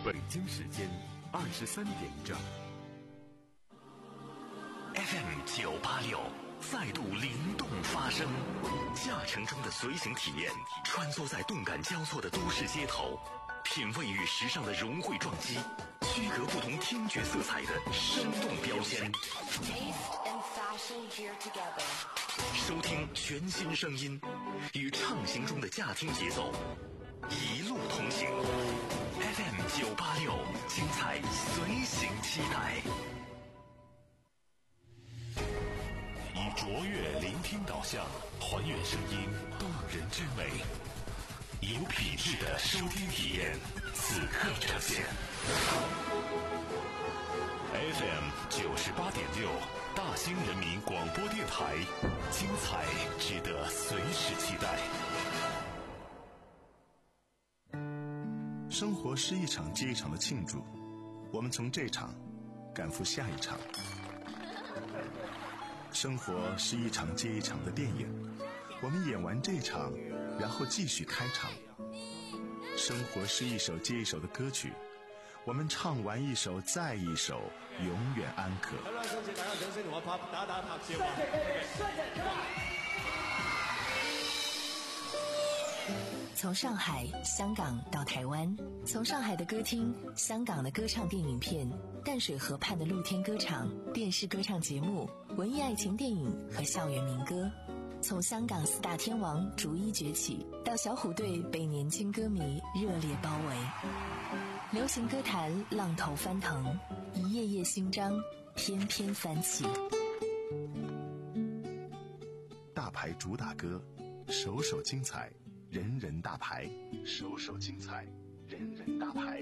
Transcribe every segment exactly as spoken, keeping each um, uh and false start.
北京时间二十三点整。 F M 九八六再度灵动发声，驾乘中的随行体验，穿梭在动感交错的都市街头，品味与时尚的融汇撞击，区隔不同听觉色彩的生动标签。收听全新声音，与畅行中的驾听节奏，一路同行。F M 九八六，精彩随行期待。以卓越聆听导向，还原声音动人之美，有品质的收听体验，此刻呈现。F M 九十八点六，大兴人民广播电台，精彩值得随时期待。 生活是一场接一场的庆祝，我们从这场赶赴下一场。生活是一场接一场的电影，我们演完这场，然后继续开场。生活是一首接一首的歌曲，我们唱完一首再一首，永远安可。 从上海、香港到台湾，从上海的歌厅、香港的歌唱电影片、淡水河畔的露天歌场、电视歌唱节目、文艺爱情电影和校园民歌，从香港四大天王逐一崛起，到小虎队被年轻歌迷热烈包围。流行歌坛浪头翻腾，一页页新章翩翩翻起。 大牌主打歌，首首精彩，人人大牌，首首精彩，人人大牌。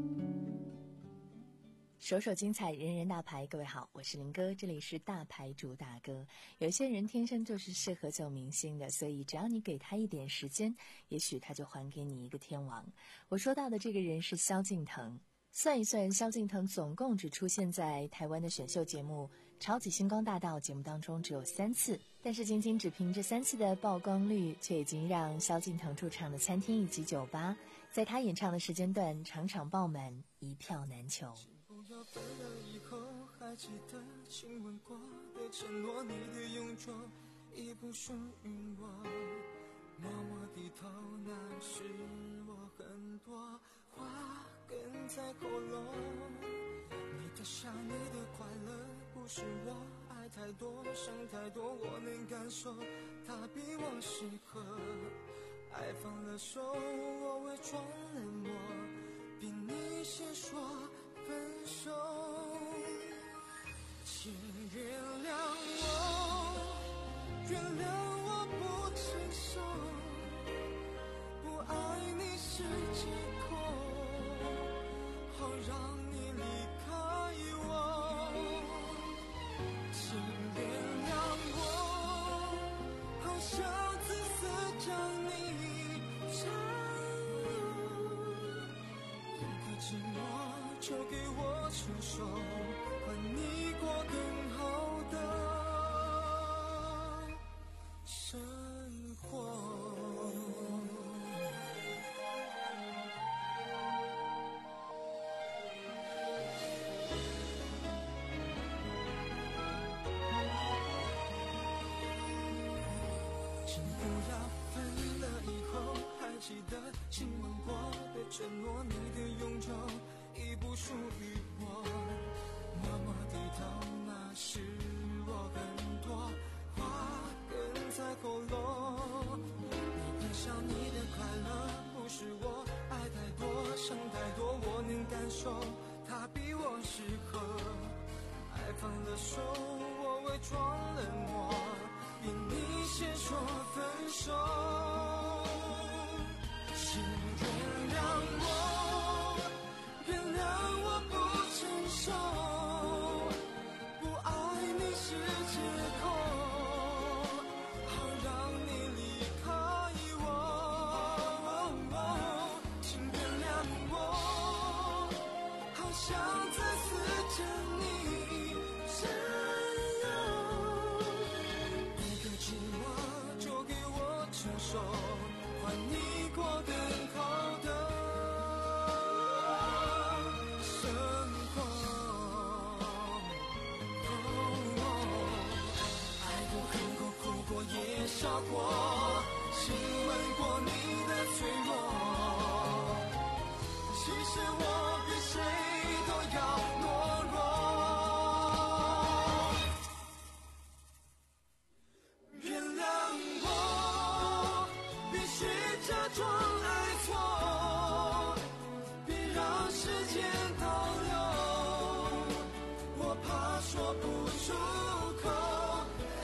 首首精彩，人人大牌。各位好，我是林哥，这里是大牌主打歌。有些人天生就是适合做明星的，所以只要你给他一点时间，也许他就还给你一个天王。我说到的这个人是萧敬腾。算一算，萧敬腾总共只出现在台湾的选秀节目《超级星光大道》节目当中只有三次，但是仅仅只凭这三次的曝光率，却已经让萧敬腾驻唱的餐厅以及酒吧，在他演唱的时间段场场爆满，一票难求。 不要分了以后还记得亲吻过的承诺，你的永久已不属于我，默默低头，那是我很多话哽在喉咙。你的笑，你的快乐，不是我爱太多，想太多，我能感受，他比我适合。爱放了手，我伪装冷漠，比你先说分手。请原谅我，原谅我不成熟，不爱你是借口，好让你离开我。请原谅我，好想自私将你占有，一个寂寞就给我承受，换你过更好的生活。请不要分了以后还记得亲吻过的承诺，你的永久已不属于我，默默低头，那是我很多话哽在喉咙。你的笑，你的快乐，不是我爱太多，想太多，我能感受，他比我适合。爱放了手，我伪装冷漠，比你先说分手。请原谅我，原谅我不成熟，不爱你是借口，好让你离开我。请原谅我，好想自私将你占有，一个寂寞就给我承受，换你过更好的过，亲吻过你的脆弱。其实我比谁都要懦弱。原谅我，必须假装爱错，别让时间倒流，我怕说不出口。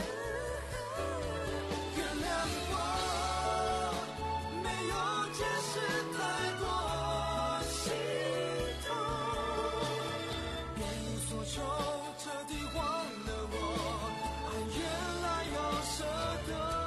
原谅我，没有解释太多心痛，别无所求，彻底忘了我，爱原来要舍得。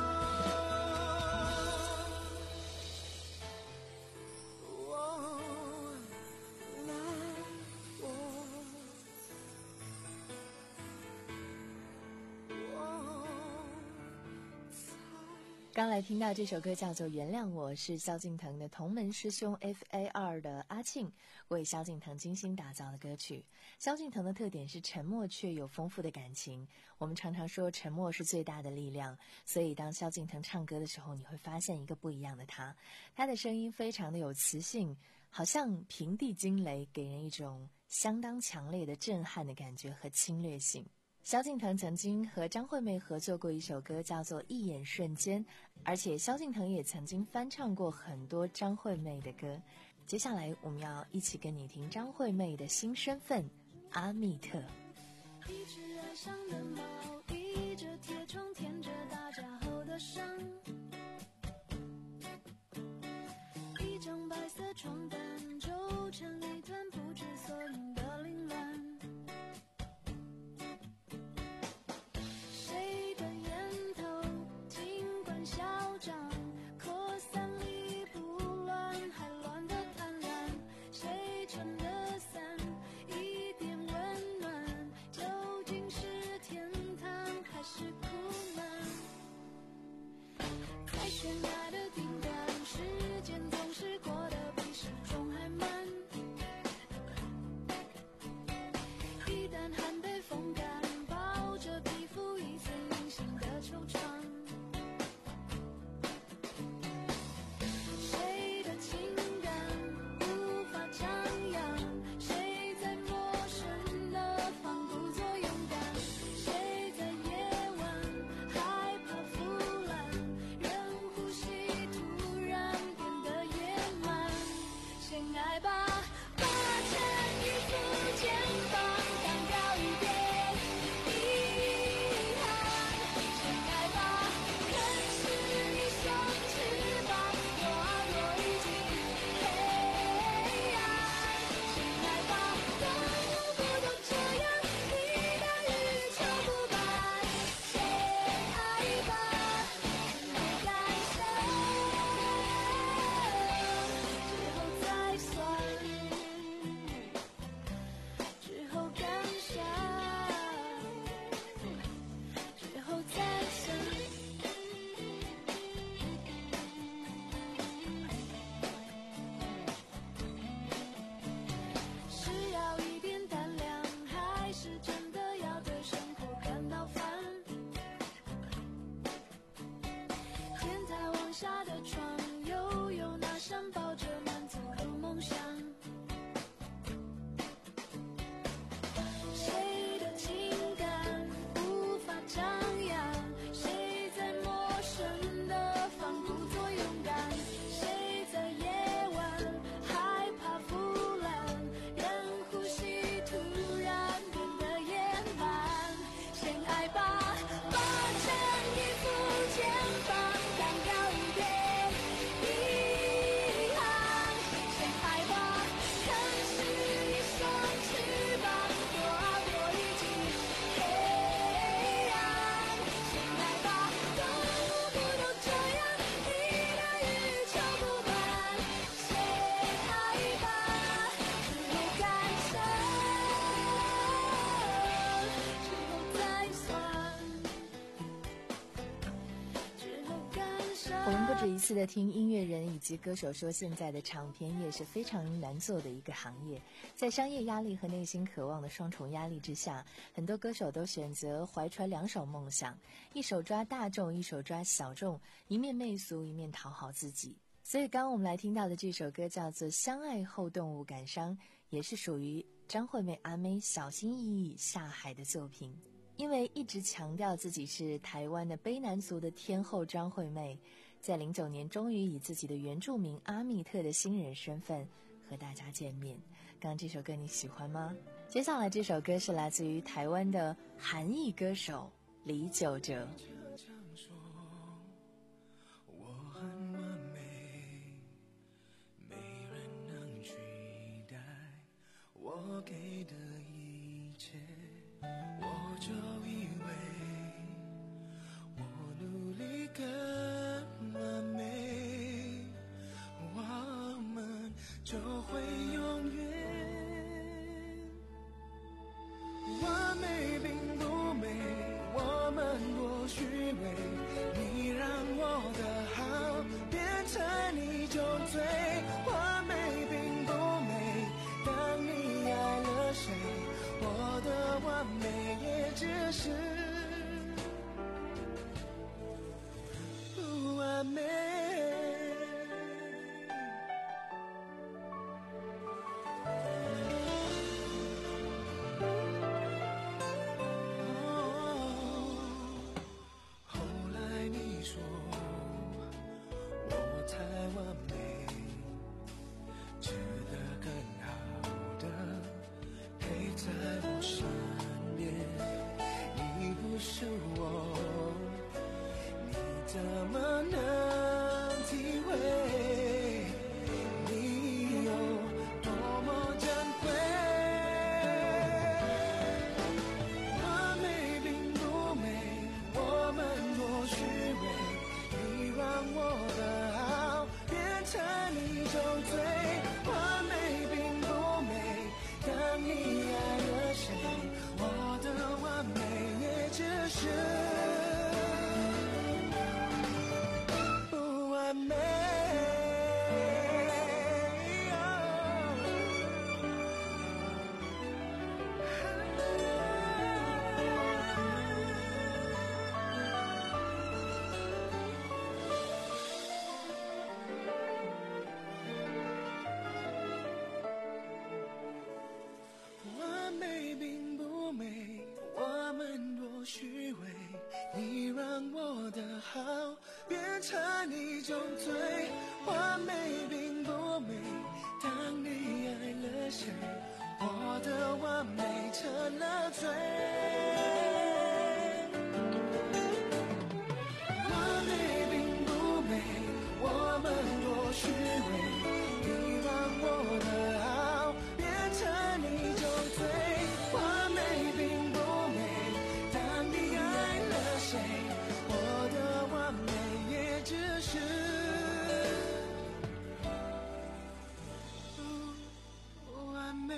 刚来听到这首歌叫做《原谅我》，是萧敬腾的同门师兄 F A R 的阿庆为萧敬腾精心打造的歌曲。萧敬腾的特点是沉默却有丰富的感情，我们常常说沉默是最大的力量，所以当萧敬腾唱歌的时候，你会发现一个不一样的他，他的声音非常的有磁性，好像平地惊雷，给人一种相当强烈的震撼的感觉和侵略性。萧敬腾曾经和张惠妹合作过一首歌叫做《一眼瞬间》，而且萧敬腾也曾经翻唱过很多张惠妹的歌。接下来我们要一起跟你听张惠妹的新身份阿密特。 一只爱上的猫，倚着铁窗舔着打架后的伤，一张白色床单皱成一团不知所云的凌乱，谁的烟头尽管嚣张，扩散力不乱，还乱得贪婪，谁撑的伞一点温暖，究竟是天堂还是苦难？在悬崖的顶端，时间总是过得比时钟还慢， 止一次的听音乐人以及歌手说，现在的唱片业是非常难做的一个行业。在商业压力和内心渴望的双重压力之下，很多歌手都选择怀揣两手梦想，一手抓大众，一手抓小众，一面媚俗，一面讨好自己。所以刚刚我们来听到的这首歌叫做《相爱后动物感伤》，也是属于张惠妹阿妹小心翼翼下海的作品。因为一直强调自己是台湾的卑南族的天后张惠妹，在零九年终于以自己的原住民阿密特的新人身份和大家见面。刚刚这首歌你喜欢吗？接下来这首歌是来自于台湾的韩裔歌手李玖哲。 我很完美，没人能取代我给的一切，我就以为我努力更完美，我们就会永远。完美并不美，我们多虚伪，你让我的好变成你就醉。完美并不美，当你爱了谁，我的完美也只是不完美。后来你说我太完美，值得更好的陪在我身边。你不是我，你怎么能体会你有多么珍贵？完美并不美，我们多虚伪，你让我的好变成你就醉。完美并不美，当你爱了谁，我的完美也只是不完美。完美并不美，我们多虚伪，你让我的好变成你就醉。完美并不美，当你爱了谁，我的完美成了罪。完美并不美，我们多虚伪，你让我的好变成你就醉。完美并不美，当你爱了谁，我的完美也只是不完美。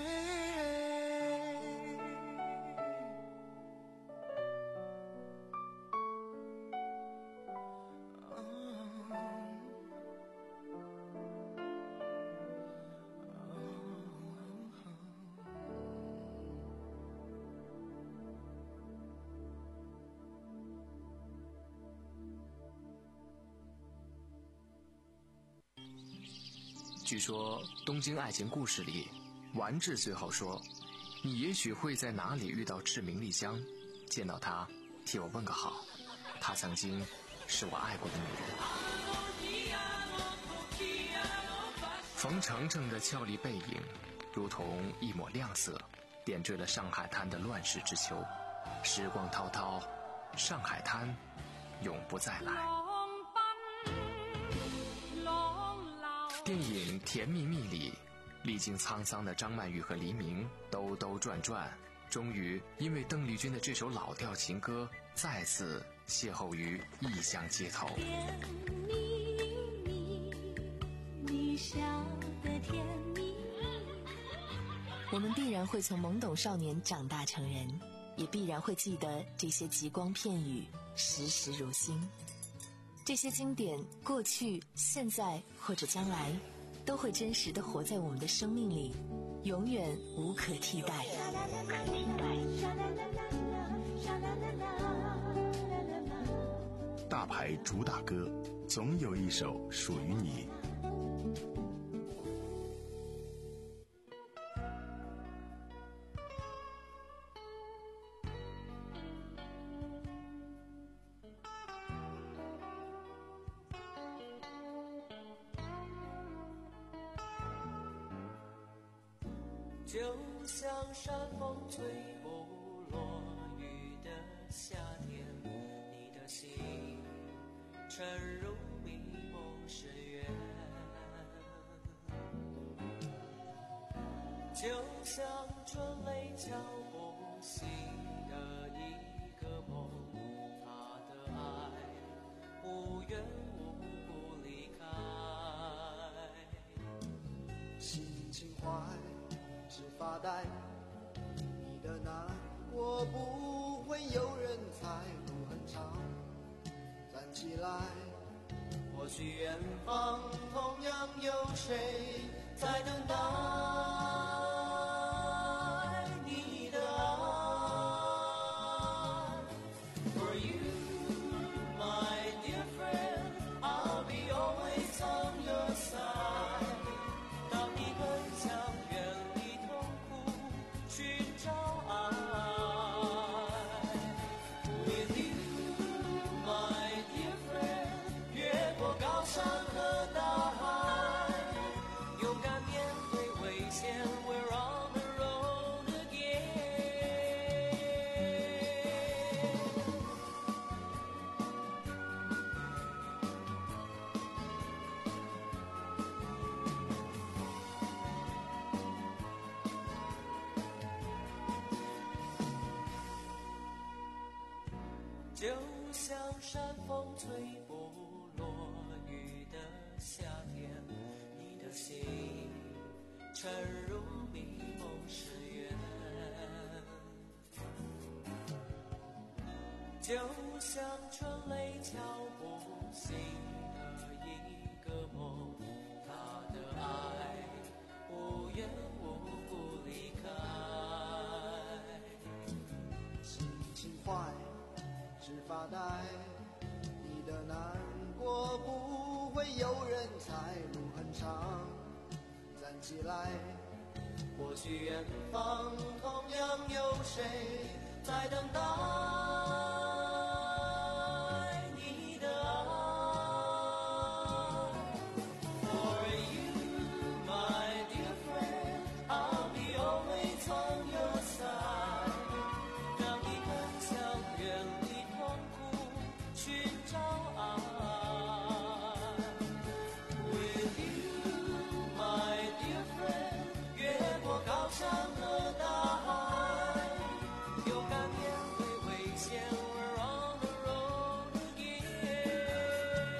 据说《东京爱情故事》里，丸治最后说：“你也许会在哪里遇到志明丽香，见到她，替我问个好。她曾经是我爱过的女人。”冯程程的俏丽背影，如同一抹亮色，点缀了上海滩的乱世之秋。时光滔滔，上海滩永不再来。电影《甜蜜蜜》里，历经沧桑的张曼玉和黎明兜兜转转，终于因为邓丽君的这首老调情歌，再次邂逅于异乡街头。 甜蜜蜜，你笑得甜蜜。 我们必然会从懵懂少年长大成人，也必然会记得这些极光片语，时时如新。 这些经典，过去、现在或者将来，都会真实地活在我们的生命里，永远无可替代。 大牌主打歌，总有一首属于你。 就像山风吹不落雨的夏天，你的心沉入迷梦深渊，就像春雷敲不醒的一个梦，他的爱无缘无故离开， 心情坏只发呆，你的难过不会有人猜，路很长，站起来， 或许远方同样有谁在等待你的爱。 For you, my dear friend, I'll be always on your side。 当你很想远离痛苦，寻找爱。 With you, my dear friend， 越过高山和大海，勇敢面对危险 ，We're on the road again。 就像山风吹不落雨的夏天，你的心沉入迷梦深渊，就像春雷敲不醒的一个梦，他的爱无缘无故离开。 心情坏只发呆，你的难过不会有人猜，路很长，站起来， 或许远方同样有谁在等待你的爱。 For you, my dear friend, I'll be always on your side。 当你很想远离痛苦，寻找爱。 With you, my dear friend， 越过高山和大海，勇敢面对危险 ，We're on the road again。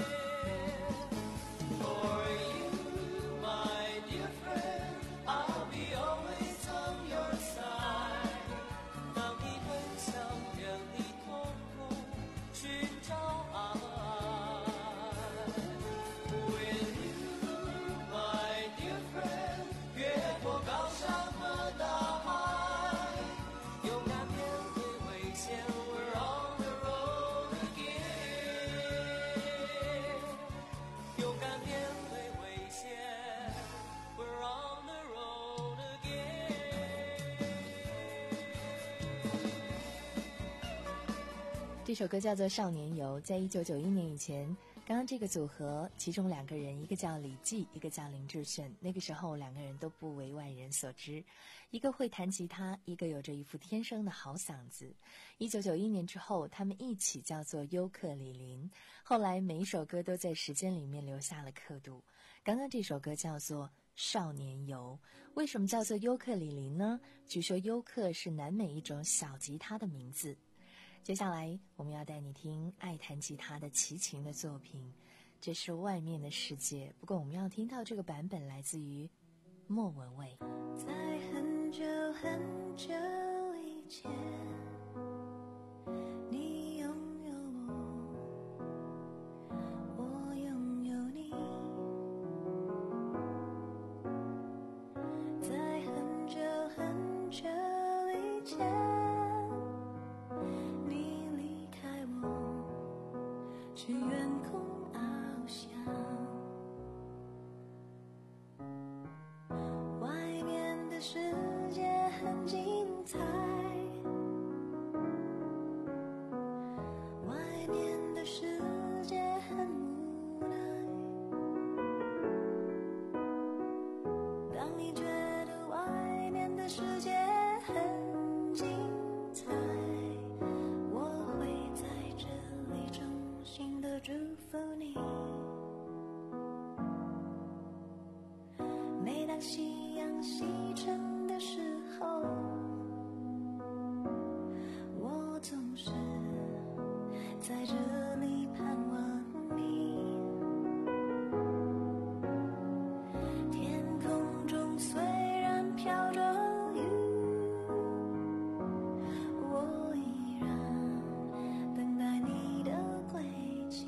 For you, my dear friend， I'll be always on your side。 当你很想远离痛苦，寻找爱。 With you, my dear friend， 越过高山和大海，勇敢面对危险 ，We're on the road again。 勇敢面对危险 ，We're on the road again。 这首歌叫做《少年游》，在一九九一年以前，刚刚这个组合，其中两个人，一个叫李记，一个叫林志炫。那个时候，两个人都不为外人所知，一个会弹吉他，一个有着一副天生的好嗓子。一九九一年之后，他们一起叫做优客李林。后来每一首歌都在时间里面留下了刻度。刚刚这首歌叫做《少年游》，为什么叫做优客李林呢？据说优客是南美一种小吉他的名字。接下来我们要带你听爱弹吉他的齐秦的作品，这是外面的世界。不过我们要听到这个版本来自于莫文蔚。 在很久很久以前，你拥有我， 当夕阳西沉的时候，我总是在这里盼望你。天空中虽然飘着雨，我依然等待你的归期。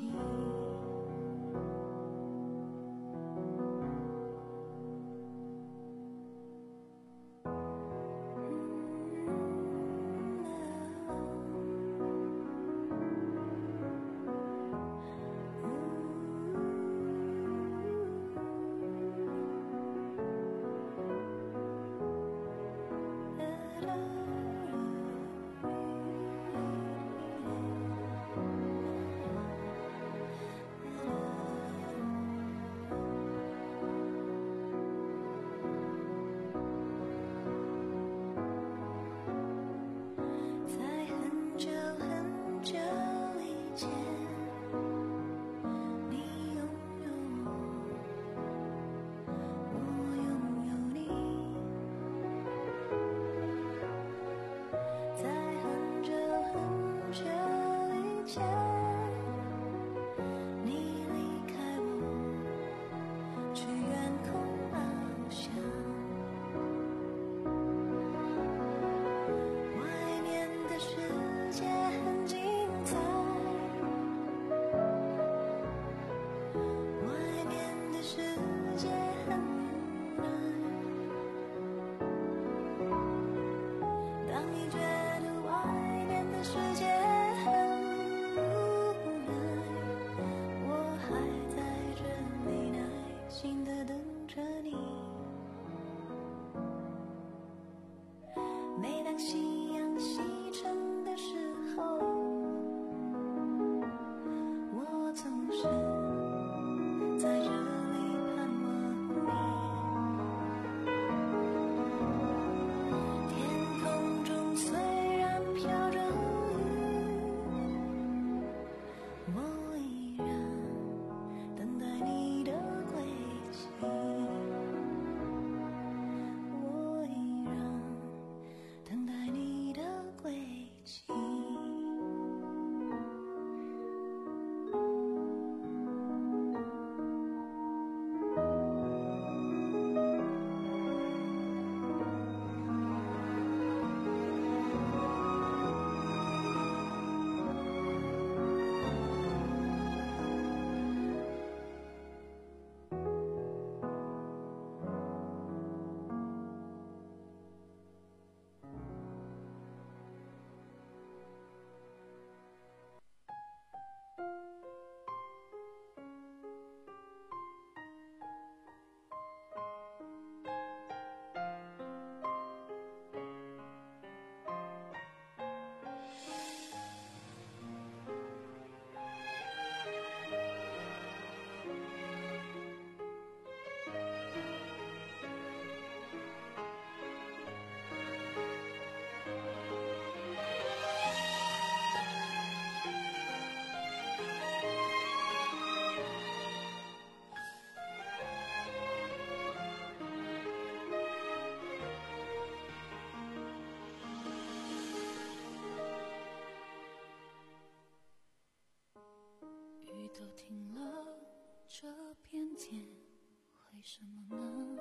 都停了，这片天为什么呢？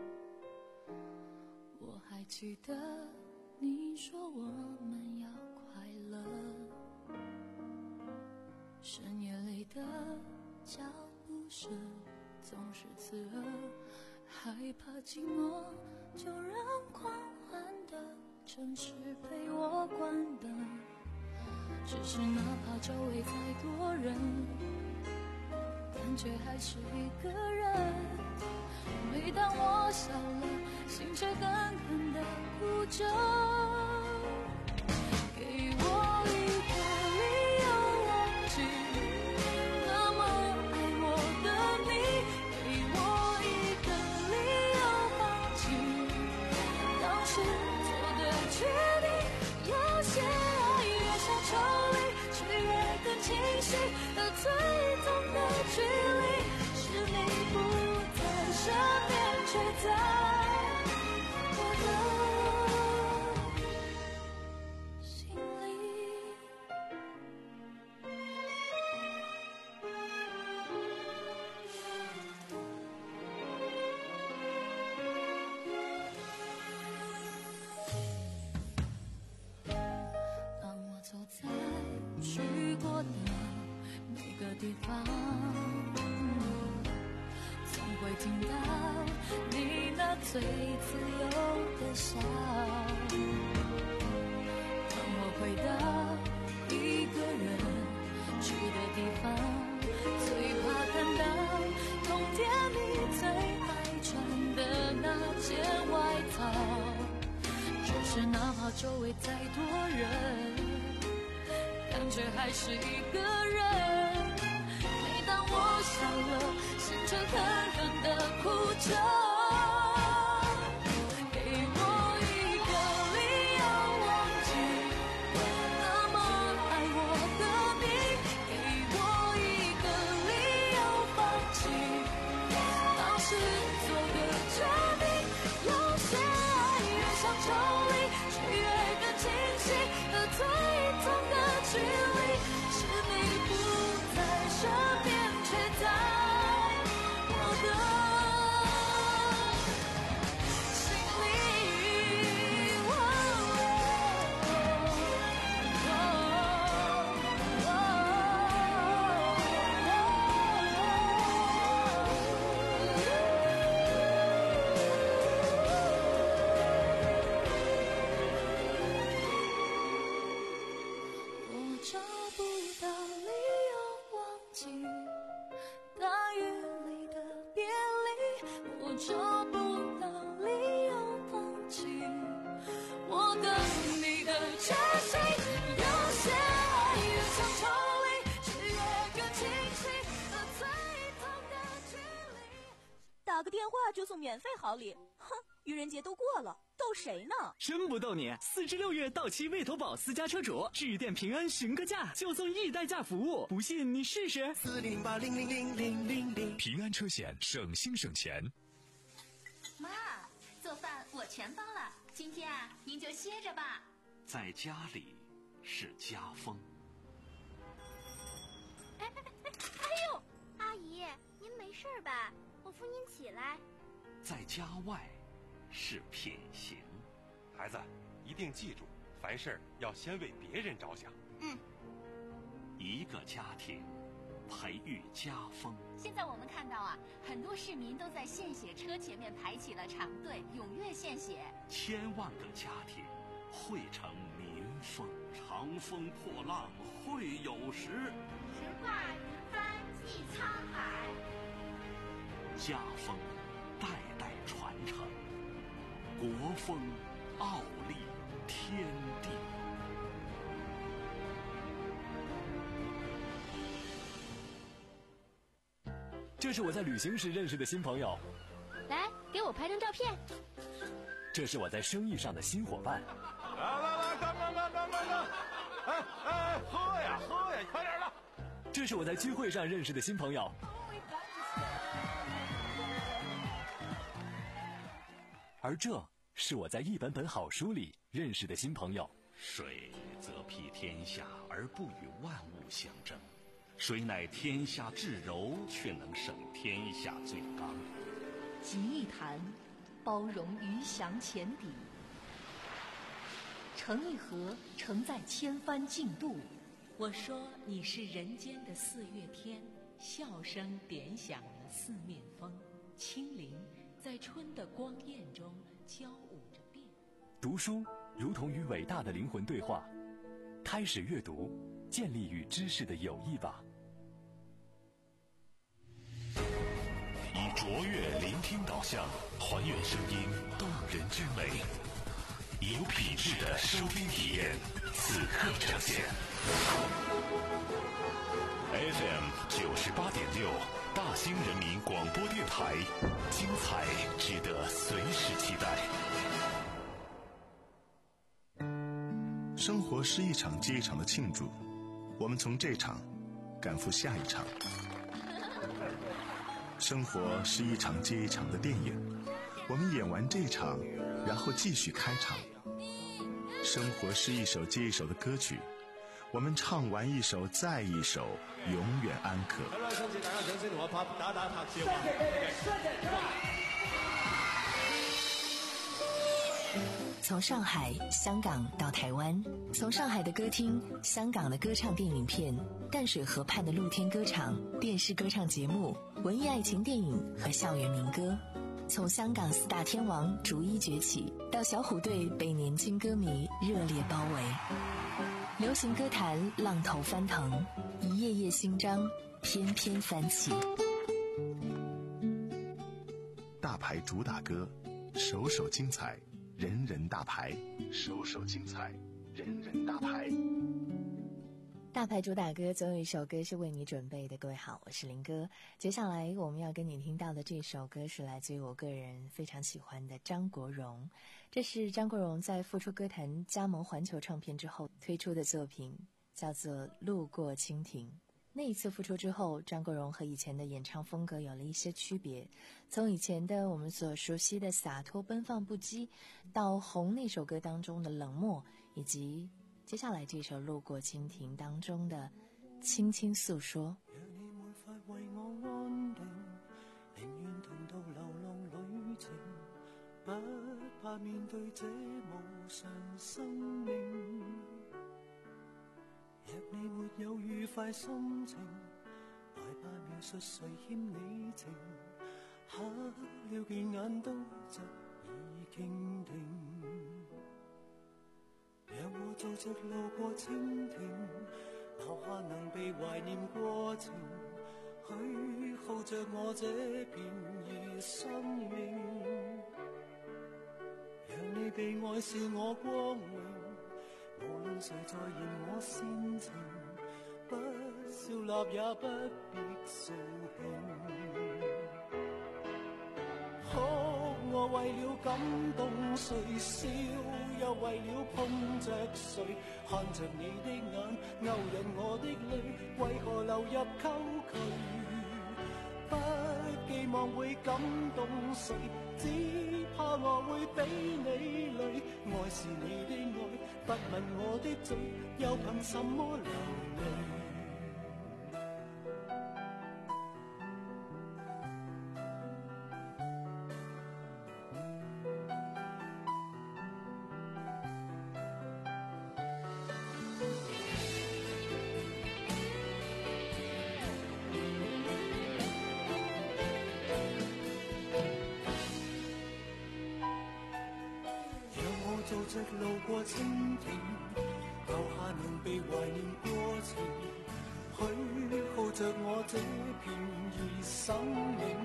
我还记得你说我们要快乐，深夜里的脚步声总是刺耳，害怕寂寞就让狂欢的城市陪我关灯，只是哪怕周围再多人，感觉还是一个人。每当我笑了，心却狠狠地哭着。给我一个理由忘记那么爱我的你，给我一个理由放弃当时做的决定。有些爱越想抽离，却越更清晰，而最痛的距离是你不在身边。 却在我的心里。当我走在去过的每个地方，总会听到你那最自由的笑。当我回到一个人住的地方，最怕看到冬天你最爱穿的那件外套。就是哪怕周围再多人，感觉还是一个人。每当我笑了，心却狠狠地哭着。给我一个理由忘记那么爱我的你，给我一个理由放弃当时做的决定。有些爱越想抽离，却越更清晰的最痛的距离，是你不在身边，却在我的心里。哦我找不到理由忘记大雨里的别离，我找不到理由放弃我等你的决心。有些爱越想抽离，却越更清晰的最痛的距离。 打个电话就送免费好礼，哼，愚人节都过了，逗谁呢？ 真不逗你，四至六月到期未投保私家车主，致电平安询个价，就送易代驾服务，不信你试试。 四零八零零零零零零。 平安车险，省心省钱。 妈，做饭我全包了，今天啊，您就歇着吧。 在家里是家风。 哎哎哎哎呦，阿姨，您没事吧？我扶您起来。 在家外是品行。 孩子，一定记住，凡事要先为别人着想。 嗯。 一个家庭，培育家风。 现在我们看到啊，很多市民都在献血车前面排起了长队，踊跃献血。 千万个家庭汇成民风。长风破浪会有时， 直挂云帆济沧海。 家风代代传承，国风傲立天地。 这是我在旅行时认识的新朋友， 来，给我拍张照片。 这是我在生意上的新伙伴。 来来来，干干干干干干！哎哎，喝呀喝呀，快点的！ 这是我在聚会上认识的新朋友。而这是我在一本本好书里认识的新朋友。 水则披天下而不与万物相争，水乃天下至柔，却能胜天下最刚。 集一坛，包容鱼翔浅底；盛一盒，承载千帆竞渡。我说你是人间的四月天，笑声点响了四面风，清灵在春的光艳中交舞着变。 读书如同与伟大的灵魂对话，开始阅读，建立与知识的友谊吧。 以卓越聆听导向，还原声音动人之美，以有品质的收听体验，此刻呈现。F M 九十八点六，大兴人民广播电台，精彩值得随时期待。 生活是一场接一场的庆祝，我们从这场赶赴下一场。生活是一场接一场的电影， 我们演完这场，然后继续开场。生活是一首接一首的歌曲，我们唱完一首再一首，永远安可。 好了，想请大家掌聲同我拍打打拍手啊！ 从上海、香港到台湾，从上海的歌厅、香港的歌唱电影片、淡水河畔的露天歌场、电视歌唱节目、文艺爱情电影和校园民歌，从香港四大天王逐一崛起，到小虎队被年轻歌迷热烈包围，流行歌坛浪头翻腾，一页页新章翩翩翻起。 大牌主打歌，首首精彩，人人大牌，首首精彩，人人大牌。 大牌主打歌总有一首歌是为你准备的。各位好，我是林哥。接下来我们要跟你听到的这首歌是来自于我个人非常喜欢的张国荣。这是张国荣在复出歌坛加盟环球唱片之后推出的作品，叫做《路过蜻蜓》。那一次复出之后，张国荣和以前的演唱风格有了一些区别，从以前的我们所熟悉的洒脱奔放不羁，到红那首歌当中的冷漠，以及接下来这首《路过蜻蜓》当中的轻轻诉说。 若你沒法為我安定，寧願同途流浪旅程，不怕面對這無常生命。若你沒有愉快心情，害怕描述誰欠你情，黑了件眼都執意傾聽。讓我做着路過蜻蜓，留下能被懷念過程，許耗着我這片兒生命。讓你被愛是我光榮，無論誰在嫌我煽情，不笑納也不必掃興。哭我為了感動誰，笑又為了碰着誰，看着你的眼勾引我的淚，為何流入溝渠？不寄望會感動誰，只怕我會俾你累。愛是你的愛，不問我的罪，又憑什麼流淚？做着路過蜻蜓，留下能被懷念過程，許耗着我這片兒生命。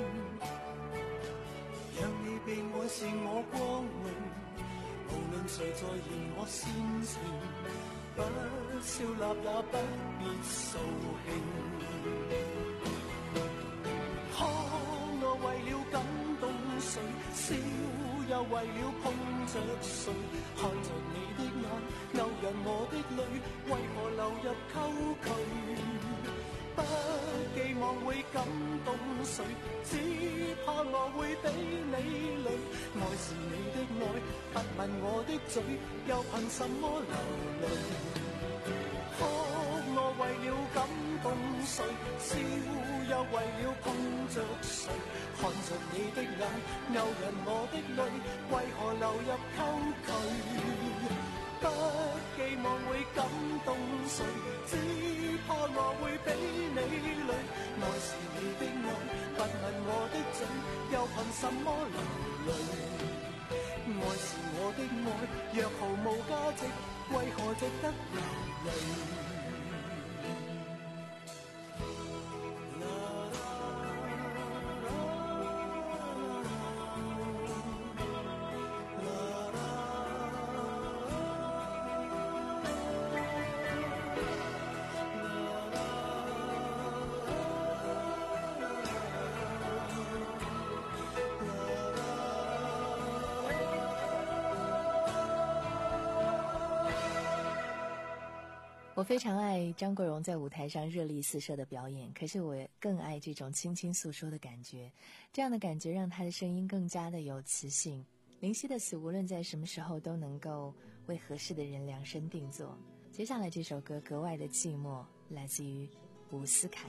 讓你被愛是我光榮，無論誰在嫌我煽情，不笑納也不必掃興。看我為了感動誰，笑又為了碰着誰，看着你的眼勾引我的淚，為何流入溝渠？不寄望會感動誰，只怕我會俾你累。愛是你的愛，不問我的嘴，又憑什麼流淚？哭我為了感動誰，笑又為了碰着誰，看着你的眼勾引我的淚，為何流入溝渠？不寄望會感動誰，只怕我會俾你累。愛是你的愛，不問我的嘴，又憑什麼流淚？愛是我的愛，若毫無價值，為何值得流淚？ 我我非常爱张国荣在舞台上热力四射的表演，可是我更爱这种轻轻诉说的感觉，这样的感觉让他的声音更加的有磁性。林夕的词无论在什么时候都能够为合适的人量身定做。接下来这首歌格外的寂寞，来自于伍思凯。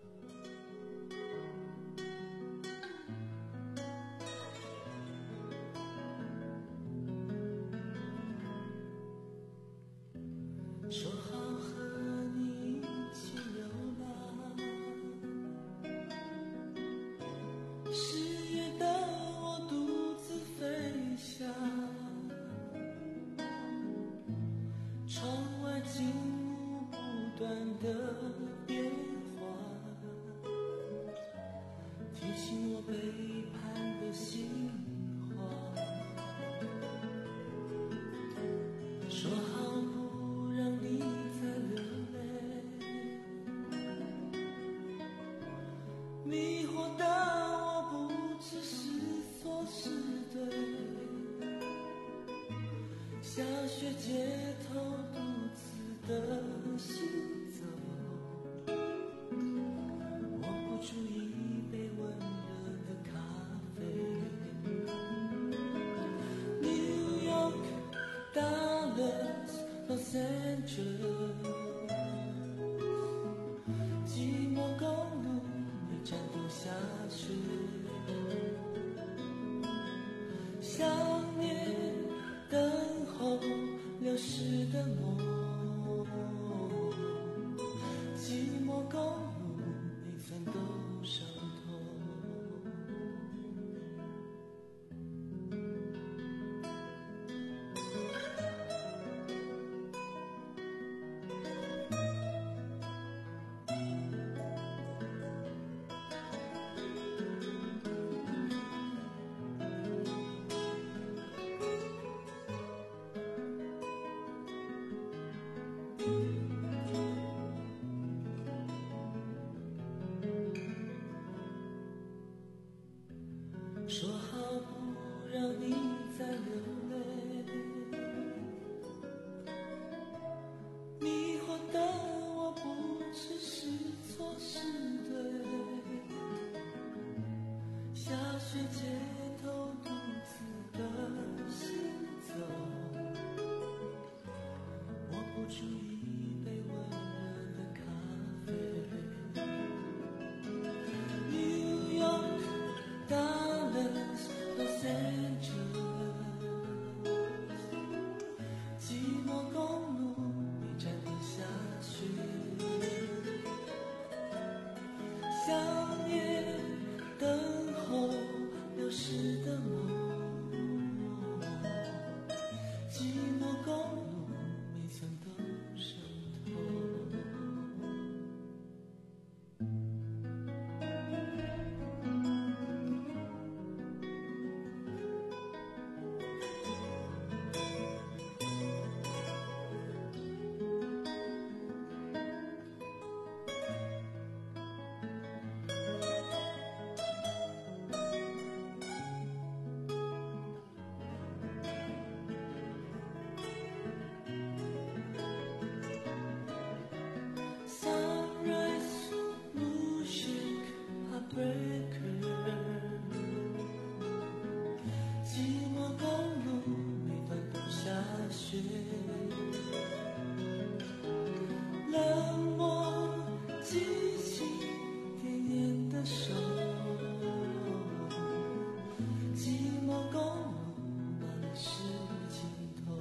说好和你一起流浪，十月的我独自飞翔，窗外景物不断的变化，提醒我背叛的心慌。说好不让你再流泪，迷惑的我不知是错是对，下雪街头独自的行走，我不注意一杯温热的咖啡。New York Dallas Los Angeles， 寂寞公路每站都下雪，想念等候流逝的梦，寂寞公路每寸都伤痛。说好不让你再流泪，迷惑的我不知是错是对，下雪街头独自的行走，我不注意一杯温热的咖啡。New York Dallas Los Angeles， 寂寞公路每站都下雪，想念等候流逝的梦，寂寞公路每寸都伤痛。Sunrise moonshake heartbreaker， 寂寞公路每段都下雪，冷漠激情点烟的手，寂寞公路哪里是尽头，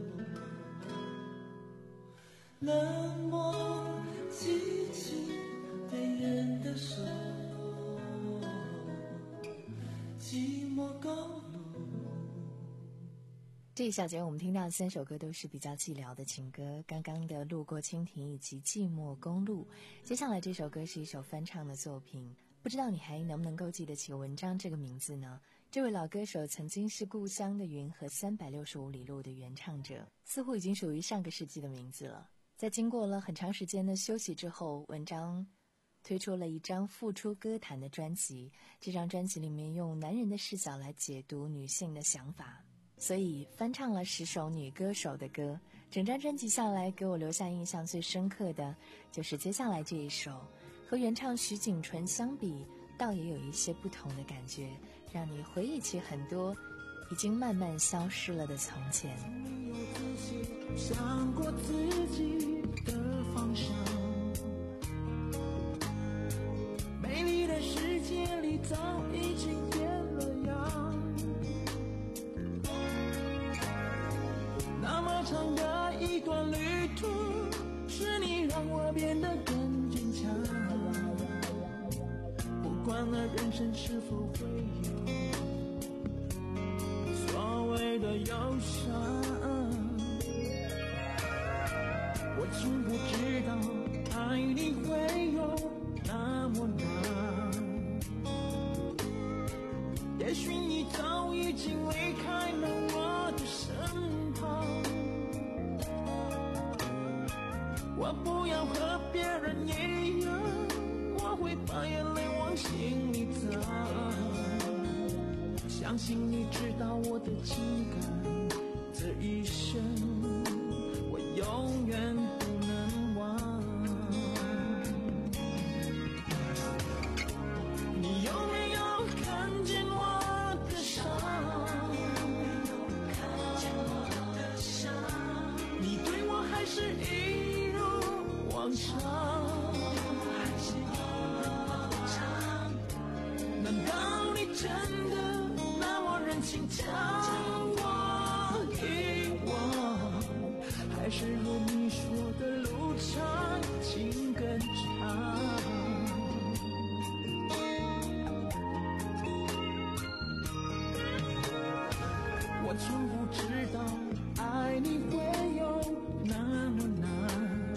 冷漠激情点烟的手，寂寞公路。 这一小节我们听到的三首歌都是比较寂寥的情歌，刚刚的路过蜻蜓以及寂寞公路，接下来这首歌是一首翻唱的作品，不知道你还能不能够记得起文章这个名字呢？这位老歌手曾经是故乡的云和三百六十五里路的原唱者，似乎已经属于上个世纪的名字了。在经过了很长时间的休息之后，文章推出了一张复出歌坛的专辑，这张专辑里面用男人的视角来解读女性的想法， 所以翻唱了十首女歌手的歌。整张专辑下来，给我留下印象最深刻的就是接下来这一首，和原唱徐锦纯相比，倒也有一些不同的感觉，让你回忆起很多已经慢慢消失了的从前。 想过自己的方向，美丽的世界里早已经变了样，那么长的一段旅途，是你让我变得更坚强，不管了人生是否会有所谓的忧伤，我从不知道爱你会有那么难，也许你早已经离开了我的身旁，我不要和别人一样，我会把眼泪往心里藏，相信你知道我的情感，这一生我永远不能忘。你有没有看见我的伤？你对我还是一如往常？难道你真的那么忍心将我遗忘？还是如你说的路长情更长？我从不知道爱你会有那么难，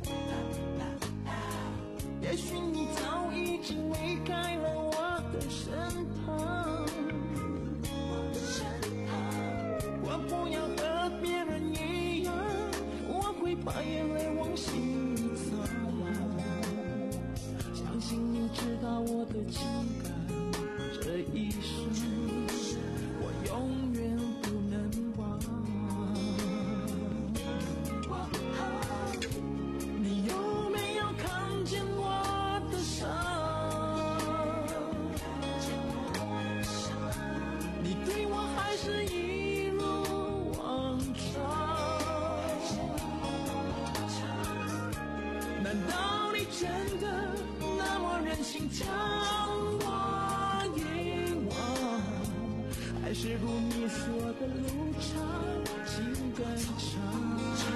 也许你早已经离开了我的身旁，我不要和别人一样，我会把眼泪往心里藏，相信你知道我的情感，这一生我永远不能忘。你有没有看见我的伤？你对我还是一如往常？难道你真的那么忍心将我遗忘？还是如你说的路长情更长？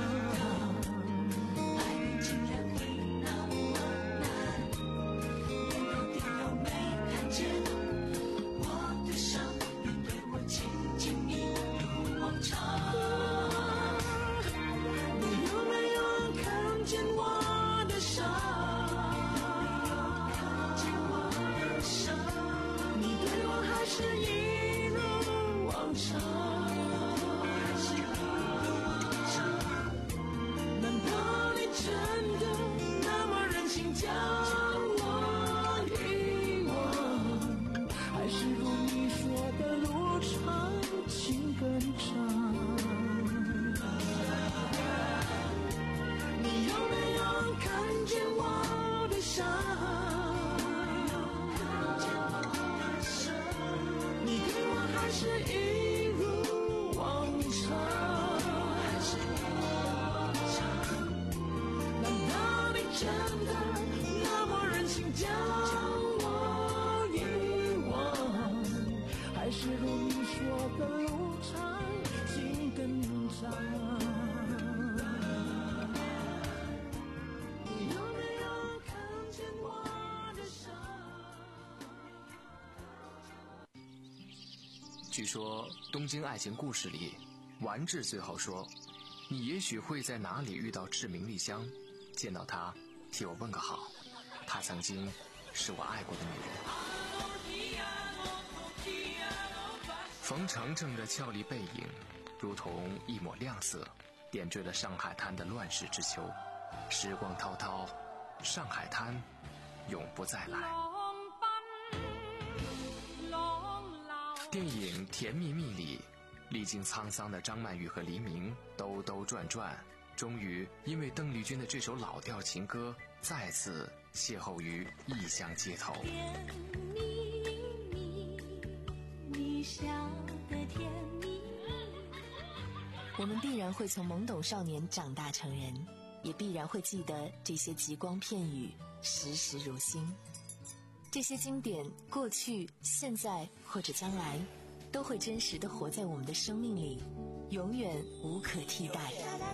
据说《东京爱情故事》里，丸治最后说：“你也许会在哪里遇到志明丽香，见到她，替我问个好。她曾经是我爱过的女人。”冯程程的俏丽背影，如同一抹亮色，点缀了上海滩的乱世之秋。时光滔滔，上海滩永不再来。电影《甜蜜蜜》里， 历经沧桑的张曼玉和黎明兜兜转转，终于因为邓丽君的这首老调情歌再次邂逅于异乡街头。 甜蜜蜜，你笑得甜蜜。 我们必然会从懵懂少年长大成人，也必然会记得这些极光片语，时时如新。这些经典，过去、现在或者将来，都会真实地活在我们的生命里，永远无可替代。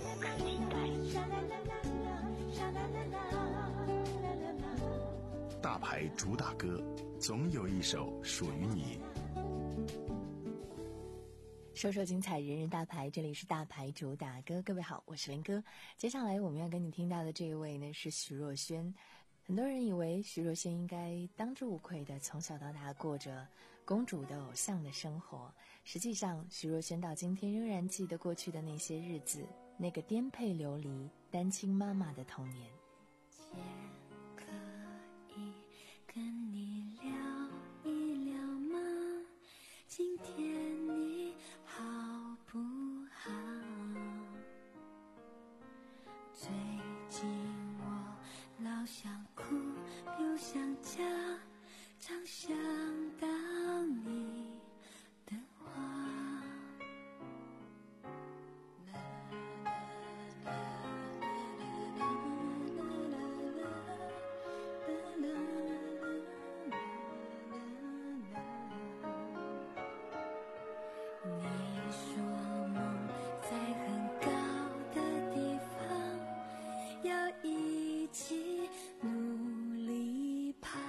大牌主打歌，总有一首属于你。 说说精彩，人人大牌，这里是大牌主打歌。各位好，我是林哥。接下来我们要跟你听到的这一位呢是徐若瑄。很多人以为徐若瑄应该当之无愧的从小到大过着公主的偶像的生活，实际上徐若瑄到今天仍然记得过去的那些日子，那个颠沛流离单亲妈妈的童年。 可以跟你聊一聊吗？今天你好不好？最近我老想哭又想家，常想到你的话。你说梦在很高的地方，要一起努力爬。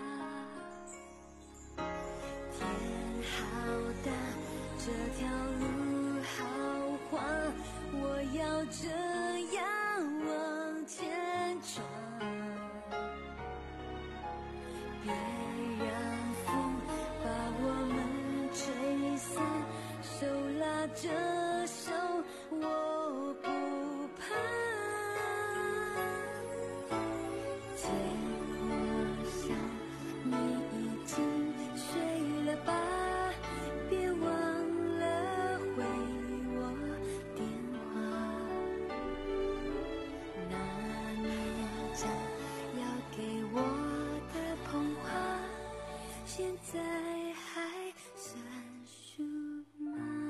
天好大，这条路好滑，我要这样往前闯。别让风把我们吹散，手拉着手，我不怕。对我想你已经睡了吧，别忘了回我电话。那年将要给我的捧花，现在还算数吗？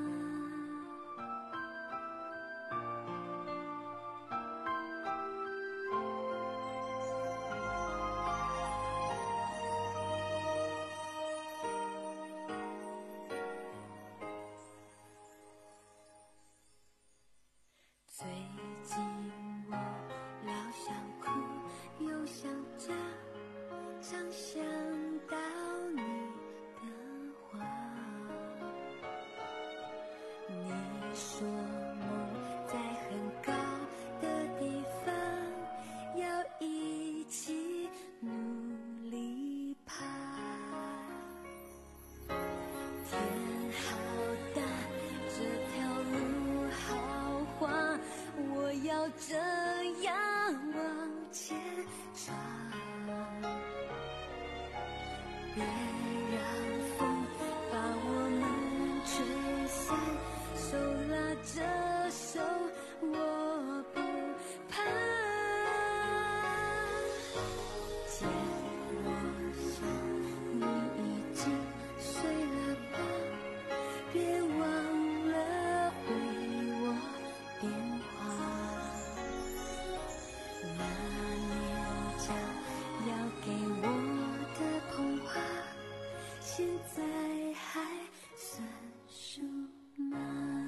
最近我老想哭又想家，常想到你的话。你说梦在很高的地方，要一起努力爬。天好大，这条路好滑，我要这样往前闯。别让风把我们吹散，手拉着手，我不怕。见我想你已经睡了吧，别忘了回我电话。那年将要给我的捧花，现在还算数吗？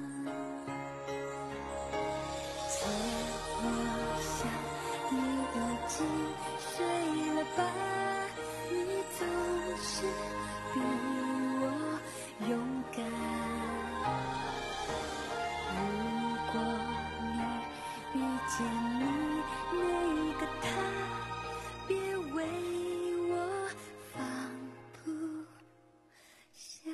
借我想你已经睡了吧，你总是比我勇敢。如果你遇见你那个他，别为我放不下。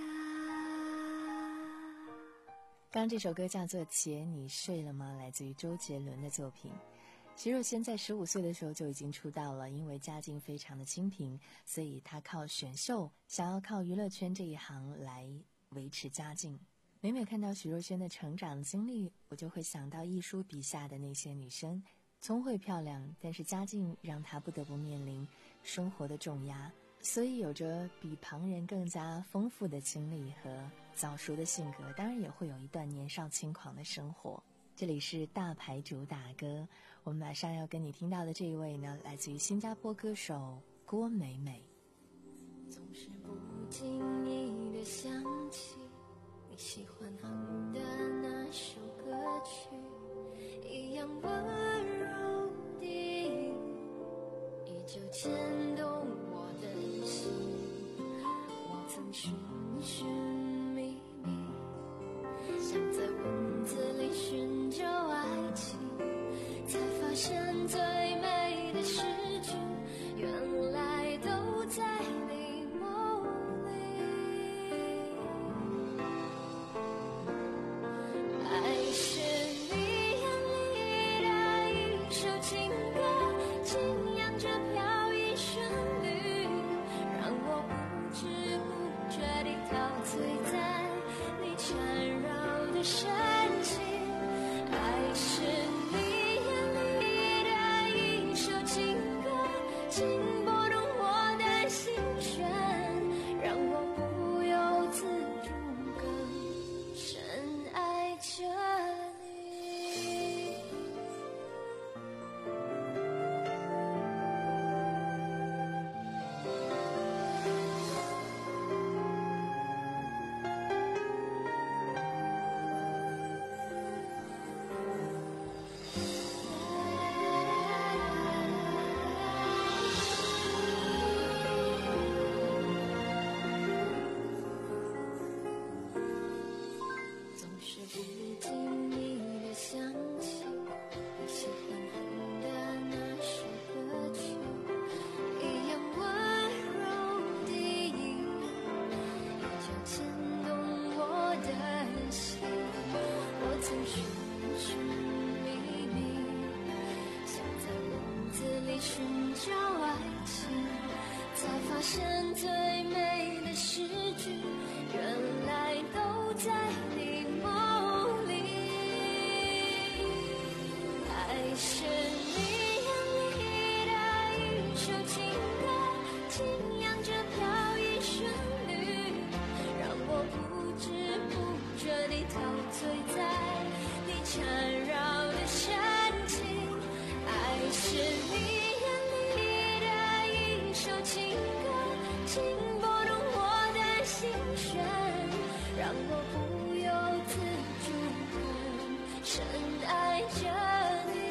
刚刚这首歌叫做《姐你睡了吗》，来自于周杰伦的作品。徐若瑄在十五岁的时候就已经出道了，因为家境非常的清贫，所以她靠选秀，想要靠娱乐圈这一行来维持家境。 每每看到许若瑄的成长经历，我就会想到一书笔下的那些女生，聪慧漂亮，但是家境让她不得不面临生活的重压，所以有着比旁人更加丰富的经历和早熟的性格，当然也会有一段年少轻狂的生活。这里是大牌主打歌，我们马上要跟你听到的这一位呢，来自于新加坡歌手郭美美。 总是不经意的想起你喜欢哼的那首歌曲，一样温柔的依旧牵动我的心。我曾寻寻觅觅，想在文字里寻找爱情，才发现最美的诗句原来都在你梦里。爱是你眼里的一首情歌，轻扬着飘逸旋律，让我不知不觉地陶醉在你缠绕的深情。爱是你眼里的一首情歌，轻拨动我的心弦，让我不由自主更深爱着你。总是不经意的想起你喜欢哼的那首歌曲，一样温柔的音，依旧牵动我的心。我曾寻寻觅觅，想在文字里寻找爱情，才发现最美的诗句原来都在你梦里。爱是你眼里的一首情歌，轻扬着飘逸旋律，让我不知不觉地陶醉在你缠绕的深情。爱是你眼里的一首情歌，轻拨动我的心弦，让我不由自主更深爱着你。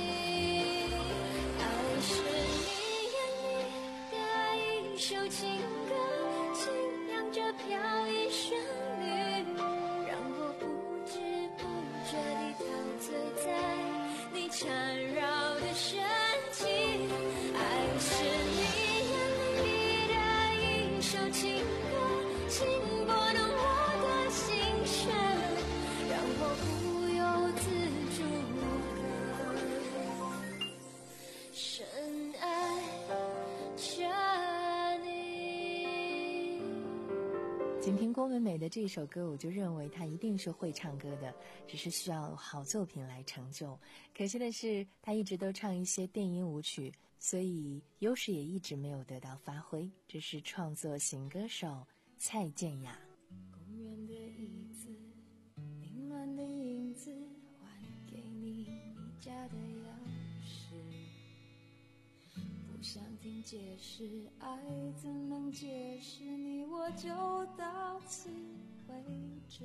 爱是你眼里的一首情歌，轻扬着飘逸旋律，让我不知不觉地陶醉在你缠绕的深情。爱是你眼里的一首情歌，轻拨动我的心弦，让我不由自主更深爱着你。 仅听郭美美的这首歌，我就认为她一定是会唱歌的，只是需要好作品来成就。可惜的是，她一直都唱一些电音舞曲，所以优势也一直没有得到发挥。这是创作型歌手蔡健雅。 公园的椅子，凌乱的影子，还给你你家的钥匙。不想听解释，爱怎能解释你我就到此为止。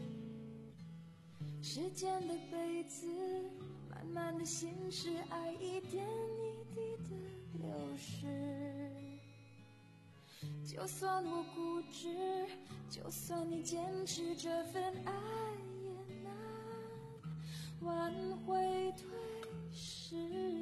时间的杯子，慢慢的心事，爱一点一滴的流逝。就算我固执，就算你坚持，这份爱也难挽回退时。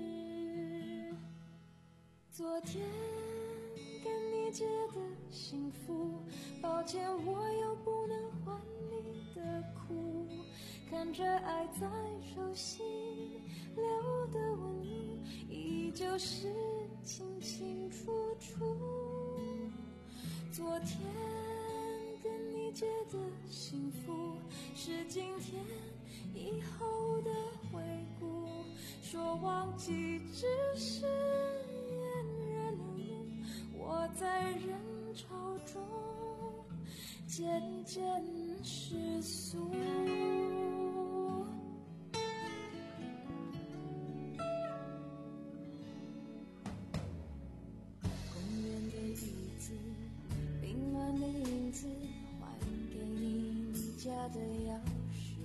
昨天跟你借的幸福，抱歉我又不能还你的苦。看着爱在手心留的纹路，依旧是清清楚楚。昨天跟你你觉得幸福是今天以后的回顾，说忘记只是掩人耳目，我在人潮中渐渐失速。公园的椅子，凌乱的影子，还给你你家的钥匙。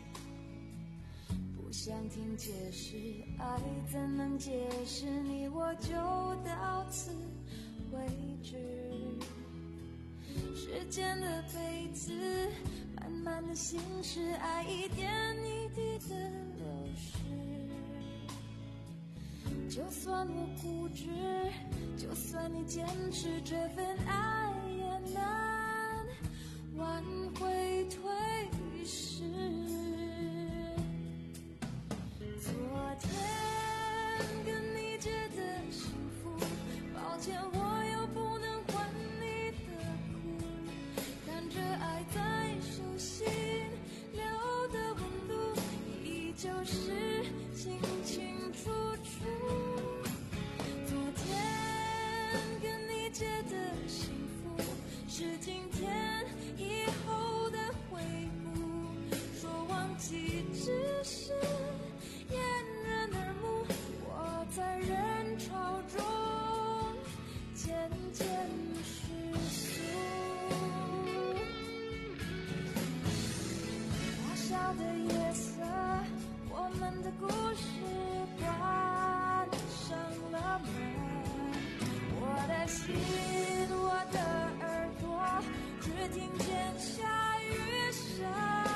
不想听解释，爱怎能解释？你我就到此为止。时间的杯子，慢慢的心事，爱一点一滴的流失。就算我固执，就算你坚持，这份爱也难挽回退失。昨天跟你觉得幸福，抱歉我又不能还你的苦，看着爱在手心留的温度，依旧是清清楚楚。昨天跟你觉得幸福是今天以后的回顾，说忘记只是掩人耳目，我在人潮中渐渐失速。大小的夜色，我们的故事关上了门，我的心，我的耳朵，只听见下雨声。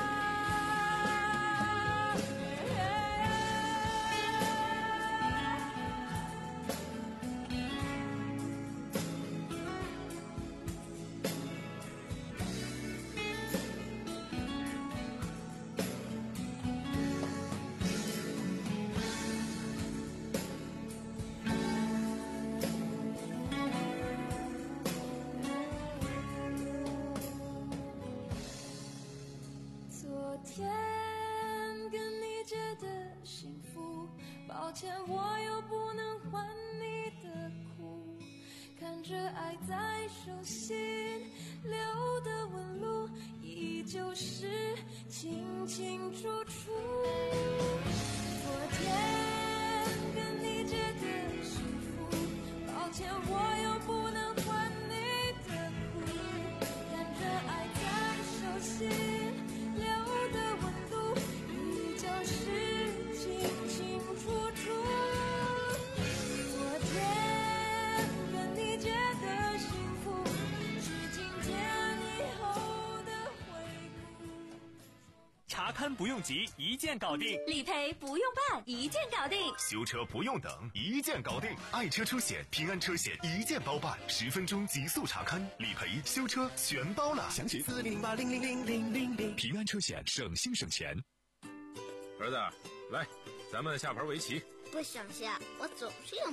昨天跟你觉得幸福，抱歉我又不能还你的苦，看着爱在手心留的纹路，依旧是清清楚楚。昨天跟你觉得幸福，抱歉我又不能还你的苦，看着爱在手心留的温度，依旧是清清楚楚。昨天跟你觉得幸福，是今天以后的回顾。 查勘不用急，一键搞定； 理赔不用办，一键搞定； 修车不用等，一键搞定。爱车出险，平安车险一键包办，十分钟极速查勘，理赔、修车全包了。详情四零零八零零零零零零。平安车险，省心省钱。 儿子，来，咱们下盘围棋。 不想下，我总是赢